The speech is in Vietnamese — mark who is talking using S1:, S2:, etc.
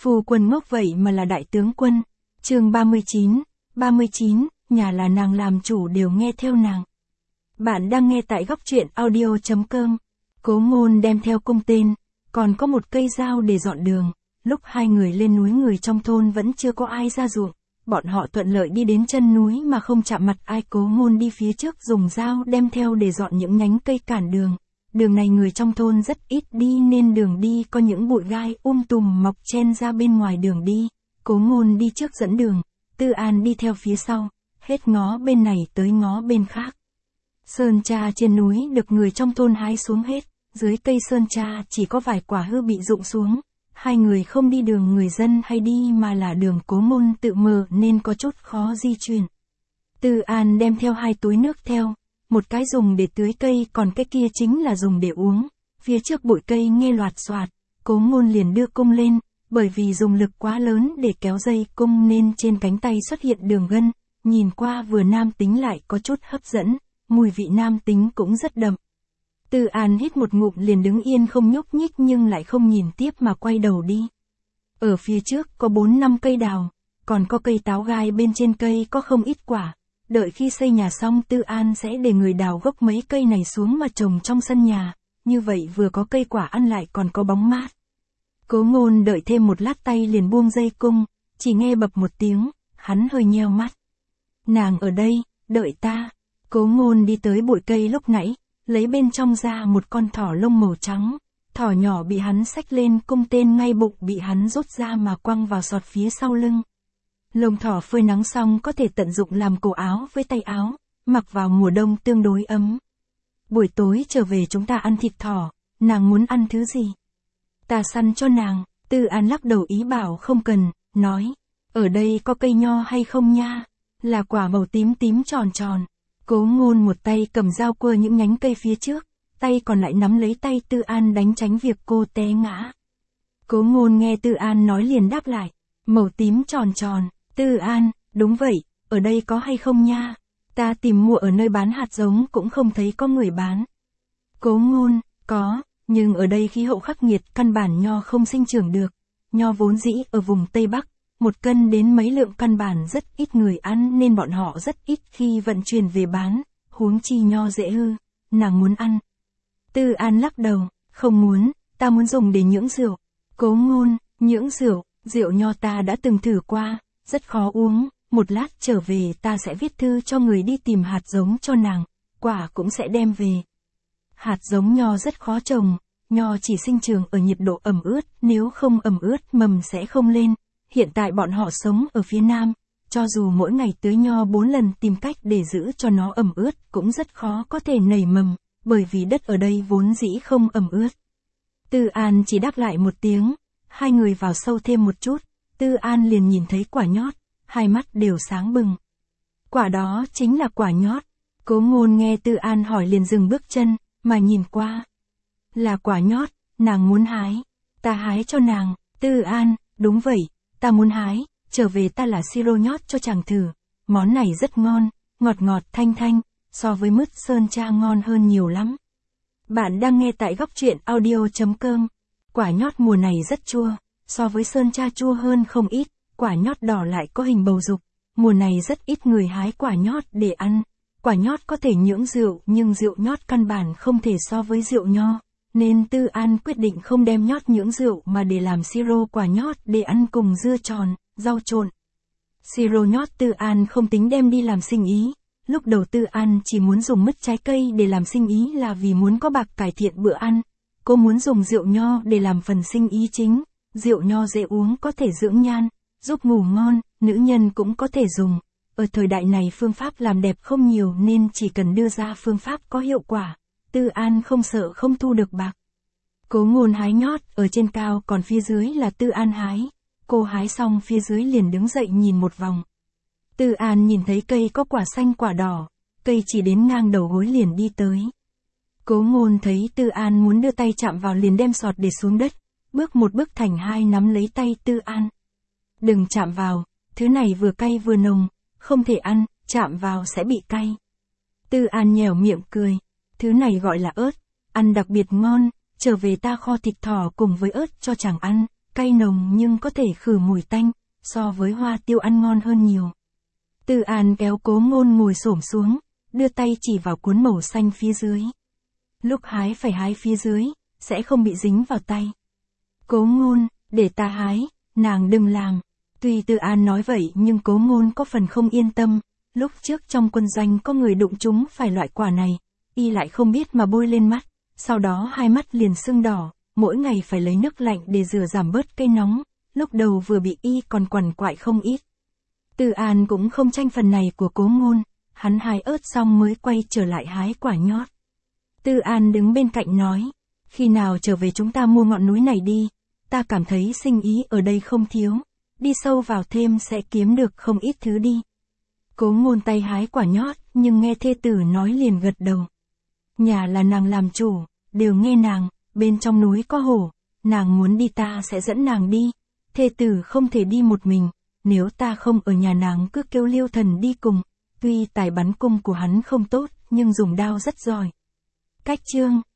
S1: Phu quân ngốc vậy mà là đại tướng quân. Chương 39, nhà là nàng làm chủ đều nghe theo nàng. Bạn đang nghe tại góc truyện audio.com. Cố Ngôn đem theo cung tên, còn có một cây dao để dọn đường. Lúc hai người lên núi người trong thôn vẫn chưa có ai ra ruộng. Bọn họ thuận lợi đi đến chân núi mà không chạm mặt ai. Cố Ngôn đi phía trước dùng dao đem theo để dọn những nhánh cây cản đường. Đường này người trong thôn rất ít đi nên đường đi có những bụi gai tùm mọc chen ra bên ngoài đường đi. Cố Ngôn đi trước dẫn đường, Tư An đi theo phía sau, hết ngó bên này tới ngó bên khác. Sơn tra trên núi được người trong thôn hái xuống hết, dưới cây sơn tra chỉ có vài quả hư bị rụng xuống. Hai người không đi đường người dân hay đi mà là đường Cố Ngôn tự mở nên có chút khó di chuyển. Tư An đem theo 2 túi nước theo, một cái dùng để tưới cây còn cái kia chính là dùng để uống. Phía trước bụi cây nghe loạt xoạt, Cố Ngôn liền đưa cung lên, bởi vì dùng lực quá lớn để kéo dây cung nên trên cánh tay xuất hiện đường gân, nhìn qua vừa nam tính lại có chút hấp dẫn, mùi vị nam tính cũng rất đậm. Tư An hít một ngụm liền đứng yên không nhúc nhích nhưng lại không nhìn tiếp mà quay đầu đi. Ở phía trước có 4-5 cây đào, còn có cây táo gai bên trên cây có không ít quả. Đợi khi xây nhà xong Tư An sẽ để người đào gốc mấy cây này xuống mà trồng trong sân nhà, như vậy vừa có cây quả ăn lại còn có bóng mát. Cố Ngôn đợi thêm một lát tay liền buông dây cung, chỉ nghe bập một tiếng, hắn hơi nheo mắt. Nàng ở đây, đợi ta. Cố Ngôn đi tới bụi cây lúc nãy, lấy bên trong ra một con thỏ lông màu trắng, thỏ nhỏ bị hắn xách lên cung tên ngay bụng bị hắn rút ra mà quăng vào sọt phía sau lưng. Lông thỏ phơi nắng xong có thể tận dụng làm cổ áo với tay áo, mặc vào mùa đông tương đối ấm. Buổi tối trở về chúng ta ăn thịt thỏ, nàng muốn ăn thứ gì? Ta săn cho nàng. Tư An lắc đầu ý bảo không cần, nói, ở đây có cây nho hay không nha? Là quả màu tím tím tròn tròn. Cố Ngôn một tay cầm dao quơ những nhánh cây phía trước, tay còn lại nắm lấy tay Tư An đánh tránh việc cô té ngã. Cố Ngôn nghe Tư An nói liền đáp lại, màu tím tròn tròn. Tư An, đúng vậy, ở đây có hay không nha? Ta tìm mua ở nơi bán hạt giống cũng không thấy có người bán. Cố Ngôn, có, nhưng ở đây khí hậu khắc nghiệt căn bản nho không sinh trưởng được. Nho vốn dĩ ở vùng Tây Bắc, 1 cân đến mấy lượng căn bản rất ít người ăn nên bọn họ rất ít khi vận chuyển về bán, huống chi nho dễ hư, nàng muốn ăn. Tư An lắc đầu, không muốn, ta muốn dùng để nhưỡng rượu. Cố Ngôn, nhưỡng rượu, rượu nho ta đã từng thử qua, rất khó uống, một lát trở về ta sẽ viết thư cho người đi tìm hạt giống cho nàng, quả cũng sẽ đem về. Hạt giống nho rất khó trồng, nho chỉ sinh trưởng ở nhiệt độ ẩm ướt, nếu không ẩm ướt mầm sẽ không lên. Hiện tại bọn họ sống ở phía Nam, cho dù mỗi ngày tưới nho 4 lần tìm cách để giữ cho nó ẩm ướt cũng rất khó có thể nảy mầm, bởi vì đất ở đây vốn dĩ không ẩm ướt. Tư An chỉ đáp lại một tiếng, hai người vào sâu thêm một chút, Tư An liền nhìn thấy quả nhót, hai mắt đều sáng bừng. Quả đó chính là quả nhót. Cố Ngôn nghe Tư An hỏi liền dừng bước chân, mà nhìn qua. Là quả nhót, nàng muốn hái. Ta hái cho nàng. Tư An, đúng vậy, ta muốn hái, trở về ta là siro nhót cho chàng thử. Món này rất ngon, ngọt ngọt thanh thanh, so với mứt sơn tra ngon hơn nhiều lắm. Bạn đang nghe tại góc truyện audio.com. Quả nhót mùa này rất chua, so với sơn tra chua hơn không ít, quả nhót đỏ lại có hình bầu dục. Mùa này rất ít người hái quả nhót để ăn. Quả nhót có thể nhưỡng rượu nhưng rượu nhót căn bản không thể so với rượu nho, nên Tư An quyết định không đem nhót nhưỡng rượu mà để làm siro quả nhót để ăn cùng dưa tròn, rau trộn. Siro nhót Tư An không tính đem đi làm sinh ý, lúc đầu Tư An chỉ muốn dùng mứt trái cây để làm sinh ý là vì muốn có bạc cải thiện bữa ăn. Cô muốn dùng rượu nho để làm phần sinh ý chính, rượu nho dễ uống có thể dưỡng nhan, giúp ngủ ngon, nữ nhân cũng có thể dùng. Ở thời đại này phương pháp làm đẹp không nhiều nên chỉ cần đưa ra phương pháp có hiệu quả, Tư An không sợ không thu được bạc. Cố Ngôn hái nhót ở trên cao còn phía dưới là Tư An hái, cô hái xong phía dưới liền đứng dậy nhìn một vòng. Tư An nhìn thấy cây có quả xanh quả đỏ, cây chỉ đến ngang đầu gối liền đi tới. Cố Ngôn thấy Tư An muốn đưa tay chạm vào liền đem sọt để xuống đất, bước một bước thành hai nắm lấy tay Tư An. Đừng chạm vào, thứ này vừa cay vừa nồng, không thể ăn, chạm vào sẽ bị cay. Tư An nhẻo miệng cười, thứ này gọi là ớt, ăn đặc biệt ngon, trở về ta kho thịt thỏ cùng với ớt cho chàng ăn, cay nồng nhưng có thể khử mùi tanh, so với hoa tiêu ăn ngon hơn nhiều. Tư An kéo Cố Ngôn ngồi xổm xuống, đưa tay chỉ vào cuốn màu xanh phía dưới. Lúc hái phải hái phía dưới, sẽ không bị dính vào tay. Cố Ngôn, để ta hái, nàng đừng làm. Tuy Tư An nói vậy nhưng Cố Ngôn có phần không yên tâm, lúc trước trong quân doanh có người đụng trúng phải loại quả này, y lại không biết mà bôi lên mắt, sau đó hai mắt liền sưng đỏ, mỗi ngày phải lấy nước lạnh để rửa giảm bớt cây nóng, lúc đầu vừa bị y còn quằn quại không ít. Tư An cũng không tranh phần này của Cố Ngôn, hắn hái ớt xong mới quay trở lại hái quả nhót. Tư An đứng bên cạnh nói, khi nào trở về chúng ta mua ngọn núi này đi, ta cảm thấy sinh ý ở đây không thiếu, đi sâu vào thêm sẽ kiếm được không ít thứ đi. Cố Ngôn tay hái quả nhót, nhưng nghe thê tử nói liền gật đầu. Nhà là nàng làm chủ, đều nghe nàng, bên trong núi có hổ, nàng muốn đi ta sẽ dẫn nàng đi, thê tử không thể đi một mình, nếu ta không ở nhà nàng cứ kêu Liêu Thần đi cùng, tuy tài bắn cung của hắn không tốt, nhưng dùng đao rất giỏi. Cách chương